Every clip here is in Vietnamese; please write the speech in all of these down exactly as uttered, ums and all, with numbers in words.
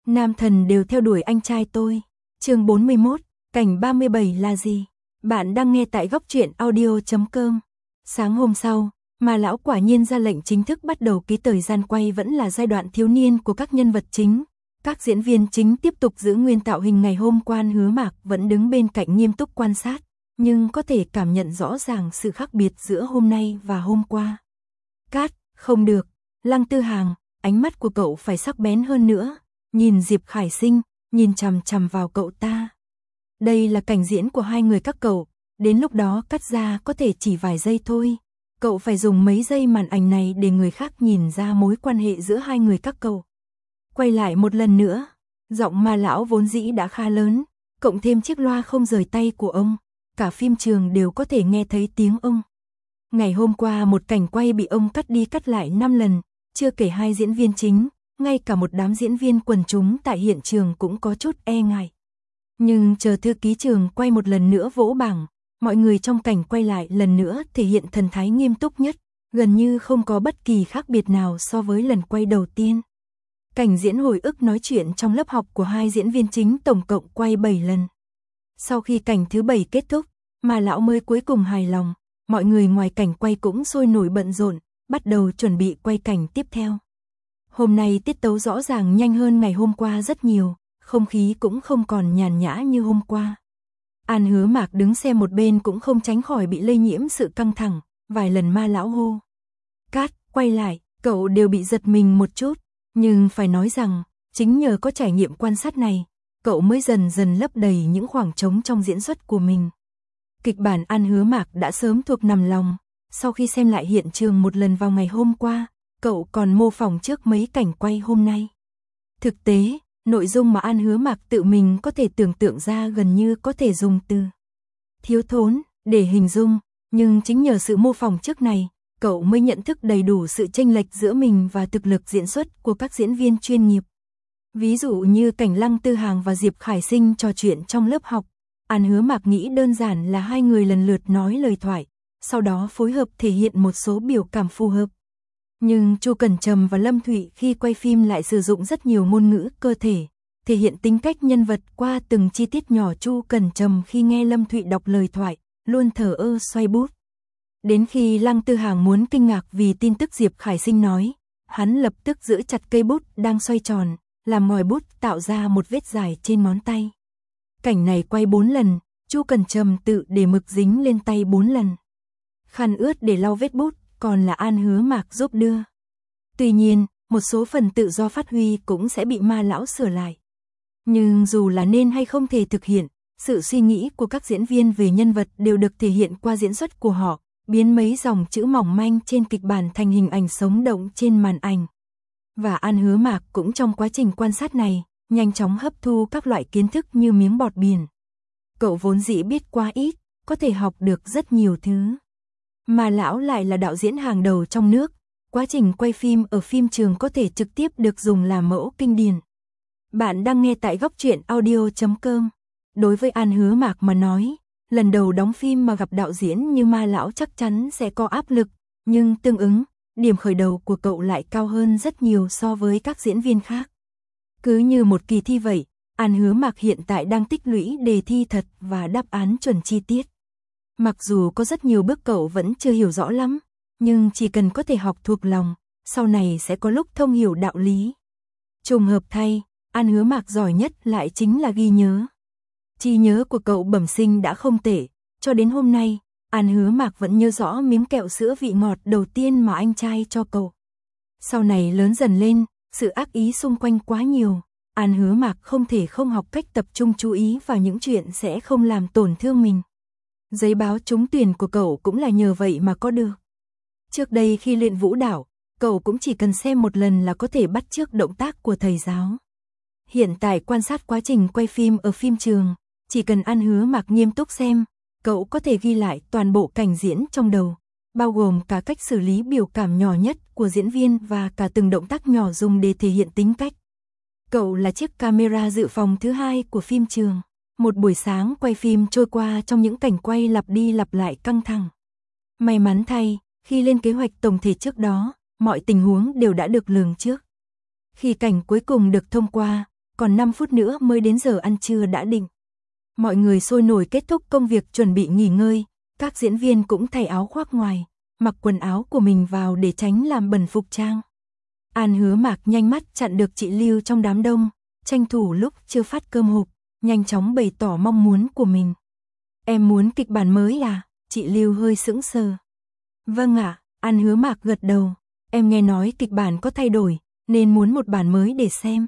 Nam thần đều theo đuổi anh trai tôi. Chương bốn mươi mốt, cảnh ba mươi bảy là gì? Bạn đang nghe tại góc truyện audio chấm com. Sáng hôm sau, Ma lão quả nhiên ra lệnh chính thức bắt đầu ký thời gian quay vẫn là giai đoạn thiếu niên của các nhân vật chính. Các diễn viên chính tiếp tục giữ nguyên tạo hình ngày hôm qua. Hứa Mạc vẫn đứng bên cạnh nghiêm túc quan sát, nhưng có thể cảm nhận rõ ràng sự khác biệt giữa hôm nay và hôm qua. Cát, không được, Lăng Tư Hàng, ánh mắt của cậu phải sắc bén hơn nữa, nhìn Diệp Khải Sinh, nhìn chằm chằm vào cậu ta. Đây là cảnh diễn của hai người các cậu, đến lúc đó cắt ra có thể chỉ vài giây thôi. Cậu phải dùng mấy giây màn ảnh này để người khác nhìn ra mối quan hệ giữa hai người các cậu. Quay lại một lần nữa, giọng Ma lão vốn dĩ đã khá lớn, cộng thêm chiếc loa không rời tay của ông, cả phim trường đều có thể nghe thấy tiếng ông. Ngày hôm qua một cảnh quay bị ông cắt đi cắt lại năm lần, chưa kể hai diễn viên chính, ngay cả một đám diễn viên quần chúng tại hiện trường cũng có chút e ngại. Nhưng chờ thư ký trường quay một lần nữa vỗ bảng, mọi người trong cảnh quay lại lần nữa thể hiện thần thái nghiêm túc nhất, gần như không có bất kỳ khác biệt nào so với lần quay đầu tiên. Cảnh diễn hồi ức nói chuyện trong lớp học của hai diễn viên chính tổng cộng quay bảy lần. Sau khi cảnh thứ bảy kết thúc, Ma lão mới cuối cùng hài lòng, mọi người ngoài cảnh quay cũng sôi nổi bận rộn, bắt đầu chuẩn bị quay cảnh tiếp theo. Hôm nay tiết tấu rõ ràng nhanh hơn ngày hôm qua rất nhiều, không khí cũng không còn nhàn nhã như hôm qua. An Hứa Mạc đứng xem một bên cũng không tránh khỏi bị lây nhiễm sự căng thẳng, vài lần Ma lão hô. Cát, quay lại, cậu đều bị giật mình một chút, nhưng phải nói rằng, chính nhờ có trải nghiệm quan sát này, cậu mới dần dần lấp đầy những khoảng trống trong diễn xuất của mình. Kịch bản An Hứa Mạc đã sớm thuộc nằm lòng, sau khi xem lại hiện trường một lần vào ngày hôm qua, cậu còn mô phỏng trước mấy cảnh quay hôm nay. Thực tế, nội dung mà An Hứa Mạc tự mình có thể tưởng tượng ra gần như có thể dùng từ thiếu thốn để hình dung, nhưng chính nhờ sự mô phỏng trước này, cậu mới nhận thức đầy đủ sự chênh lệch giữa mình và thực lực diễn xuất của các diễn viên chuyên nghiệp. Ví dụ như cảnh Lăng Tư Hàng và Diệp Khải Sinh trò chuyện trong lớp học, An Hứa Mạc nghĩ đơn giản là hai người lần lượt nói lời thoại, sau đó phối hợp thể hiện một số biểu cảm phù hợp. Nhưng Chu Cẩn Trầm và Lâm Thụy khi quay phim lại sử dụng rất nhiều ngôn ngữ cơ thể, thể hiện tính cách nhân vật qua từng chi tiết nhỏ. Chu Cẩn Trầm khi nghe Lâm Thụy đọc lời thoại, luôn thờ ơ xoay bút. Đến khi Lăng Tư Hàng muốn kinh ngạc vì tin tức Diệp Khải Sinh nói, hắn lập tức giữ chặt cây bút đang xoay tròn, làm ngòi bút tạo ra một vết dài trên ngón tay. Cảnh này quay bốn lần, Chu Cẩn Trầm tự để mực dính lên tay bốn lần. Khăn ướt để lau vết bút, còn là An Hứa Mạc giúp đưa. Tuy nhiên, một số phần tự do phát huy cũng sẽ bị Ma lão sửa lại. Nhưng dù là nên hay không thể thực hiện, sự suy nghĩ của các diễn viên về nhân vật đều được thể hiện qua diễn xuất của họ, biến mấy dòng chữ mỏng manh trên kịch bản thành hình ảnh sống động trên màn ảnh. Và An Hứa Mạc cũng trong quá trình quan sát này, nhanh chóng hấp thu các loại kiến thức như miếng bọt biển. Cậu vốn dĩ biết quá ít, có thể học được rất nhiều thứ. Mà lão lại là đạo diễn hàng đầu trong nước, quá trình quay phim ở phim trường có thể trực tiếp được dùng làm mẫu kinh điển. Bạn đang nghe tại góc truyện audio chấm com. Đối với An Hứa Mạc mà nói, lần đầu đóng phim mà gặp đạo diễn như Ma lão chắc chắn sẽ có áp lực, nhưng tương ứng, điểm khởi đầu của cậu lại cao hơn rất nhiều so với các diễn viên khác. Cứ như một kỳ thi vậy, An Hứa Mạc hiện tại đang tích lũy đề thi thật và đáp án chuẩn chi tiết. Mặc dù có rất nhiều bước cậu vẫn chưa hiểu rõ lắm, nhưng chỉ cần có thể học thuộc lòng, sau này sẽ có lúc thông hiểu đạo lý. Trùng hợp thay, An Hứa Mạc giỏi nhất lại chính là ghi nhớ. Trí nhớ của cậu bẩm sinh đã không tệ, cho đến hôm nay, An Hứa Mạc vẫn nhớ rõ miếng kẹo sữa vị ngọt đầu tiên mà anh trai cho cậu. Sau này lớn dần lên, sự ác ý xung quanh quá nhiều, An Hứa Mạc không thể không học cách tập trung chú ý vào những chuyện sẽ không làm tổn thương mình. Giấy báo trúng tuyển của cậu cũng là nhờ vậy mà có được. Trước đây khi luyện vũ đạo, cậu cũng chỉ cần xem một lần là có thể bắt chước động tác của thầy giáo. Hiện tại quan sát quá trình quay phim ở phim trường, chỉ cần An Hứa Mạc nghiêm túc xem, cậu có thể ghi lại toàn bộ cảnh diễn trong đầu, bao gồm cả cách xử lý biểu cảm nhỏ nhất của diễn viên và cả từng động tác nhỏ dùng để thể hiện tính cách. Cậu là chiếc camera dự phòng thứ hai của phim trường. Một buổi sáng quay phim trôi qua trong những cảnh quay lặp đi lặp lại căng thẳng. May mắn thay, khi lên kế hoạch tổng thể trước đó, mọi tình huống đều đã được lường trước. Khi cảnh cuối cùng được thông qua, còn năm phút nữa mới đến giờ ăn trưa đã định. Mọi người sôi nổi kết thúc công việc chuẩn bị nghỉ ngơi, các diễn viên cũng thay áo khoác ngoài, mặc quần áo của mình vào để tránh làm bẩn phục trang. An Hứa Mạc nhanh mắt chặn được chị Lưu trong đám đông, tranh thủ lúc chưa phát cơm hộp, nhanh chóng bày tỏ mong muốn của mình. Em muốn kịch bản mới à? Chị Lưu hơi sững sờ. Vâng ạ, An Hứa Mạc gật đầu. Em nghe nói kịch bản có thay đổi, nên muốn một bản mới để xem.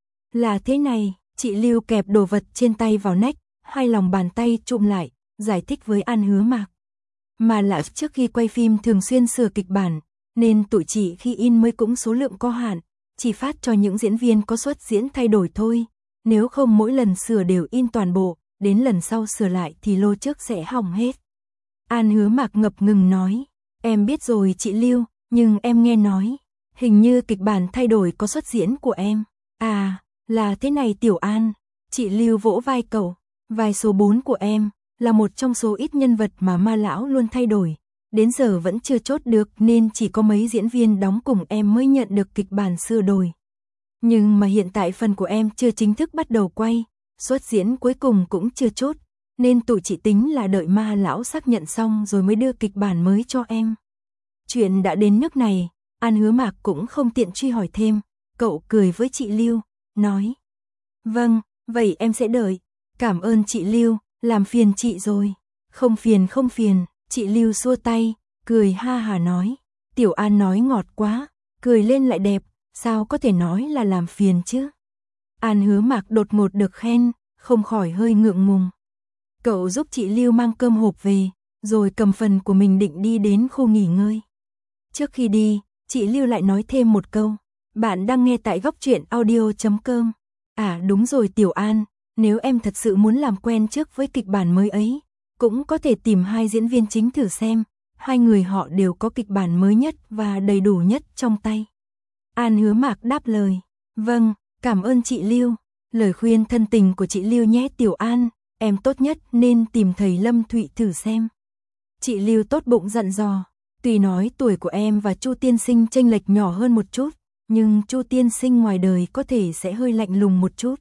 Là thế này, chị Lưu kẹp đồ vật trên tay vào nách, hai lòng bàn tay chụm lại, giải thích với An Hứa Mạc. Mà là trước khi quay phim thường xuyên sửa kịch bản, nên tụi chị khi in mới cũng số lượng có hạn, chỉ phát cho những diễn viên có suất diễn thay đổi thôi. Nếu không mỗi lần sửa đều in toàn bộ, đến lần sau sửa lại thì lô trước sẽ hỏng hết. An Hứa Mạc ngập ngừng nói, em biết rồi chị Lưu, nhưng em nghe nói, hình như kịch bản thay đổi có suất diễn của em. À, là thế này Tiểu An, chị Lưu vỗ vai cậu, vai số bốn của em, là một trong số ít nhân vật mà Ma Lão luôn thay đổi. Đến giờ vẫn chưa chốt được nên chỉ có mấy diễn viên đóng cùng em mới nhận được kịch bản sửa đổi. Nhưng mà hiện tại phần của em chưa chính thức bắt đầu quay, suất diễn cuối cùng cũng chưa chốt, nên tụi chị tính là đợi Ma Lão xác nhận xong rồi mới đưa kịch bản mới cho em. Chuyện đã đến nước này, An Hứa Mạc cũng không tiện truy hỏi thêm, cậu cười với chị Lưu, nói. Vâng, vậy em sẽ đợi, cảm ơn chị Lưu, làm phiền chị rồi. Không phiền không phiền, chị Lưu xua tay, cười ha hà nói. Tiểu An nói ngọt quá, cười lên lại đẹp, sao có thể nói là làm phiền chứ. An Hứa Mạc đột ngột được khen, không khỏi hơi ngượng ngùng. Cậu giúp chị Lưu mang cơm hộp về, rồi cầm phần của mình định đi đến khu nghỉ ngơi. Trước khi đi, chị Lưu lại nói thêm một câu. Bạn đang nghe tại góc truyện audio chấm com. À đúng rồi Tiểu An, nếu em thật sự muốn làm quen trước với kịch bản mới ấy, cũng có thể tìm hai diễn viên chính thử xem. Hai người họ đều có kịch bản mới nhất và đầy đủ nhất trong tay. An Hứa Mạc đáp lời. Vâng, cảm ơn chị Lưu. Lời khuyên thân tình của chị Lưu nhé Tiểu An, em tốt nhất nên tìm thầy Lâm Thụy thử xem. Chị Lưu tốt bụng dặn dò. Tuy nói tuổi của em và Chu tiên sinh chênh lệch nhỏ hơn một chút, nhưng Chu tiên sinh ngoài đời có thể sẽ hơi lạnh lùng một chút.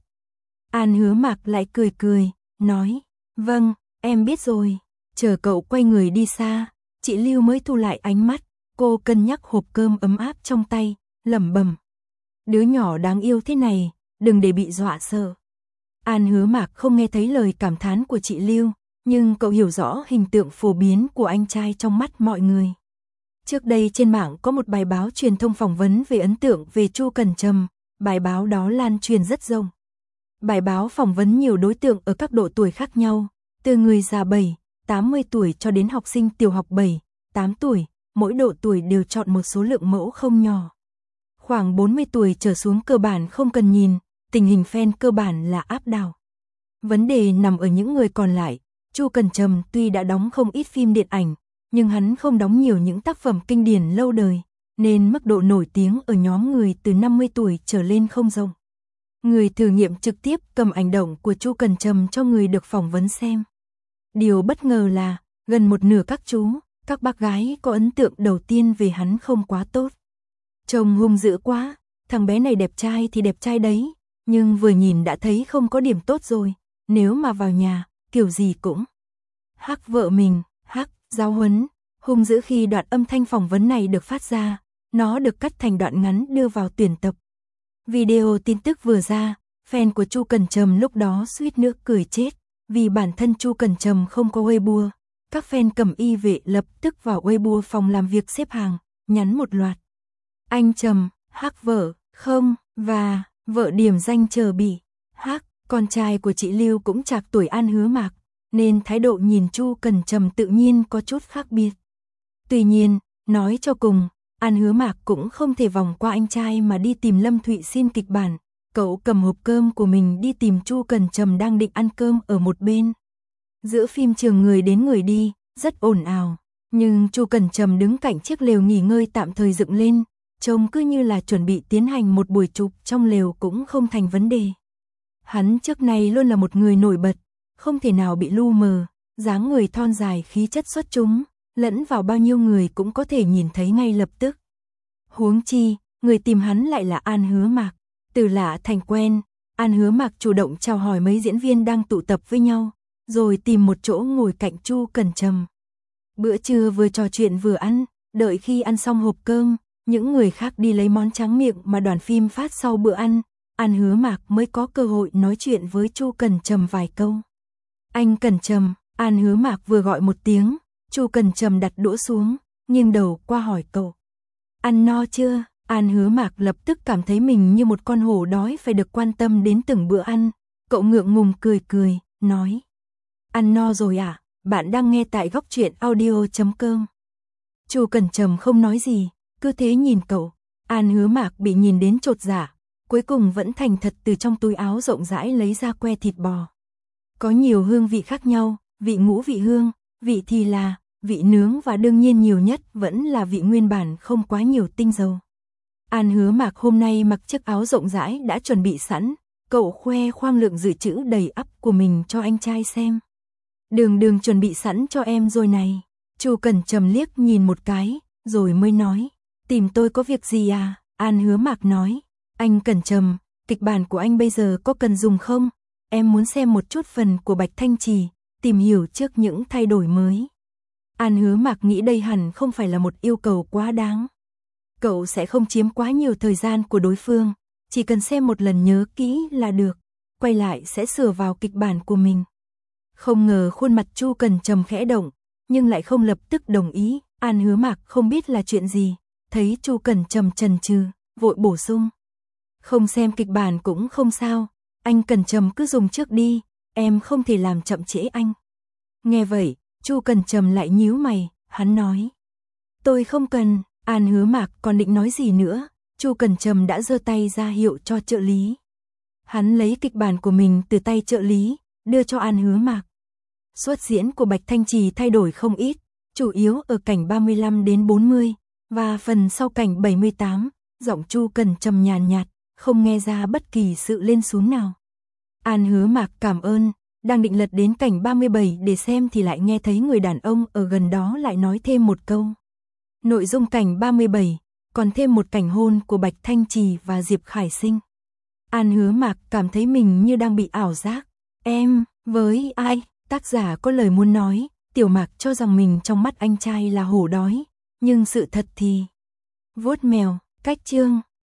An Hứa Mạc lại cười cười, nói, vâng, em biết rồi. Chờ cậu quay người đi xa, chị Lưu mới thu lại ánh mắt, cô cân nhắc hộp cơm ấm áp trong tay, lẩm bẩm. Đứa nhỏ đáng yêu thế này, đừng để bị dọa sợ. An Hứa Mạc không nghe thấy lời cảm thán của chị Lưu, nhưng cậu hiểu rõ hình tượng phổ biến của anh trai trong mắt mọi người. Trước đây trên mạng có một bài báo truyền thông phỏng vấn về ấn tượng về Chu Cẩn Trầm, bài báo đó lan truyền rất rộng. Bài báo phỏng vấn nhiều đối tượng ở các độ tuổi khác nhau, từ người già bảy, tám mươi tuổi cho đến học sinh tiểu học bảy, tám tuổi, mỗi độ tuổi đều chọn một số lượng mẫu không nhỏ. Khoảng bốn mươi tuổi trở xuống cơ bản không cần nhìn, tình hình fan cơ bản là áp đảo. Vấn đề nằm ở những người còn lại, Chu Cẩn Trầm tuy đã đóng không ít phim điện ảnh, nhưng hắn không đóng nhiều những tác phẩm kinh điển lâu đời, nên mức độ nổi tiếng ở nhóm người từ năm mươi tuổi trở lên không rộng. Người thử nghiệm trực tiếp cầm ảnh động của Chu Cẩn Trầm cho người được phỏng vấn xem. Điều bất ngờ là, gần một nửa các chú, các bác gái có ấn tượng đầu tiên về hắn không quá tốt. Trông hung dữ quá, thằng bé này đẹp trai thì đẹp trai đấy, nhưng vừa nhìn đã thấy không có điểm tốt rồi, nếu mà vào nhà, kiểu gì cũng hắc vợ mình, hắc, giáo huấn, hung dữ. Khi đoạn âm thanh phỏng vấn này được phát ra, nó được cắt thành đoạn ngắn đưa vào tuyển tập. Video tin tức vừa ra, fan của Chu Cẩn Trầm lúc đó suýt nữa cười chết, vì bản thân Chu Cẩn Trầm không có Weibo. Các fan cầm y vệ lập tức vào Weibo phòng làm việc xếp hàng, nhắn một loạt. Anh Trầm, hắc vợ, không, và, vợ điểm danh chờ bị, hắc. Con trai của chị Lưu cũng trạc tuổi An Hứa Mạc, nên thái độ nhìn Chu Cẩn Trầm tự nhiên có chút khác biệt. Tuy nhiên, nói cho cùng, An Hứa Mạc cũng không thể vòng qua anh trai mà đi tìm Lâm Thụy xin kịch bản. Cậu cầm hộp cơm của mình đi tìm Chu Cẩn Trầm đang định ăn cơm ở một bên. Giữa phim trường người đến người đi, rất ồn ào, nhưng Chu Cẩn Trầm đứng cạnh chiếc lều nghỉ ngơi tạm thời dựng lên, trông cứ như là chuẩn bị tiến hành một buổi chụp trong lều cũng không thành vấn đề. Hắn trước nay luôn là một người nổi bật, không thể nào bị lu mờ, dáng người thon dài khí chất xuất chúng, lẫn vào bao nhiêu người cũng có thể nhìn thấy ngay lập tức. Huống chi, người tìm hắn lại là An Hứa Mạc, từ lạ thành quen, An Hứa Mạc chủ động chào hỏi mấy diễn viên đang tụ tập với nhau, rồi tìm một chỗ ngồi cạnh Chu Cẩn Trầm. Bữa trưa vừa trò chuyện vừa ăn, đợi khi ăn xong hộp cơm, những người khác đi lấy món tráng miệng mà đoàn phim phát sau bữa ăn, An Hứa Mạc mới có cơ hội nói chuyện với Chu Cẩn Trầm vài câu. Anh Cẩn Trầm, An Hứa Mạc vừa gọi một tiếng, Chu Cẩn Trầm đặt đũa xuống, nghiêng đầu qua hỏi cậu. Ăn no chưa? An Hứa Mạc lập tức cảm thấy mình như một con hổ đói phải được quan tâm đến từng bữa ăn. Cậu ngượng ngùng cười cười, nói. Ăn no rồi à? Bạn đang nghe tại góc truyện audio chấm com. Chu Cẩn Trầm không nói gì, cứ thế nhìn cậu. An Hứa Mạc bị nhìn đến chột dạ, cuối cùng vẫn thành thật từ trong túi áo rộng rãi lấy ra que thịt bò. Có nhiều hương vị khác nhau, vị ngũ vị hương, vị thì là, vị nướng và đương nhiên nhiều nhất vẫn là vị nguyên bản không quá nhiều tinh dầu. An Hứa Mạc hôm nay mặc chiếc áo rộng rãi đã chuẩn bị sẵn, cậu khoe khoang lượng dự trữ đầy ắp của mình cho anh trai xem. Đường đường chuẩn bị sẵn cho em rồi này. Chu Cẩn Trầm liếc nhìn một cái, rồi mới nói. Tìm tôi có việc gì à? An Hứa Mạc nói. Anh Cẩn Trầm, kịch bản của anh bây giờ có cần dùng không? Em muốn xem một chút phần của Bạch Thanh Trì, tìm hiểu trước những thay đổi mới. An Hứa Mạc nghĩ đây hẳn không phải là một yêu cầu quá đáng. Cậu sẽ không chiếm quá nhiều thời gian của đối phương, chỉ cần xem một lần nhớ kỹ là được, quay lại sẽ sửa vào kịch bản của mình. Không ngờ khuôn mặt Chu Cẩn Trầm khẽ động, nhưng lại không lập tức đồng ý. An Hứa Mạc không biết là chuyện gì, thấy Chu Cẩn Trầm chần chừ, vội bổ sung. Không xem kịch bản cũng không sao, anh Cẩn Trầm cứ dùng trước đi, em không thể làm chậm trễ anh. Nghe vậy, Chu Cẩn Trầm lại nhíu mày, hắn nói. Tôi không cần. An Hứa Mạc còn định nói gì nữa, Chu Cẩn Trầm đã giơ tay ra hiệu cho trợ lý. Hắn lấy kịch bản của mình từ tay trợ lý, đưa cho An Hứa Mạc. Xuất diễn của Bạch Thanh Trì thay đổi không ít, chủ yếu ở cảnh ba mươi lăm đến bốn mươi, và phần sau cảnh bảy mươi tám, giọng Chu Cẩn Trầm nhàn nhạt, không nghe ra bất kỳ sự lên xuống nào. An Hứa Mạc cảm ơn, đang định lật đến cảnh ba mươi bảy để xem thì lại nghe thấy người đàn ông ở gần đó lại nói thêm một câu. Nội dung cảnh ba mươi bảy, còn thêm một cảnh hôn của Bạch Thanh Trì và Diệp Khải Sinh. An Hứa Mạc cảm thấy mình như đang bị ảo giác. Em, với ai? Tác giả có lời muốn nói, Tiểu Mạc cho rằng mình trong mắt anh trai là hổ đói, nhưng sự thật thì... Vuốt mèo, cách chương.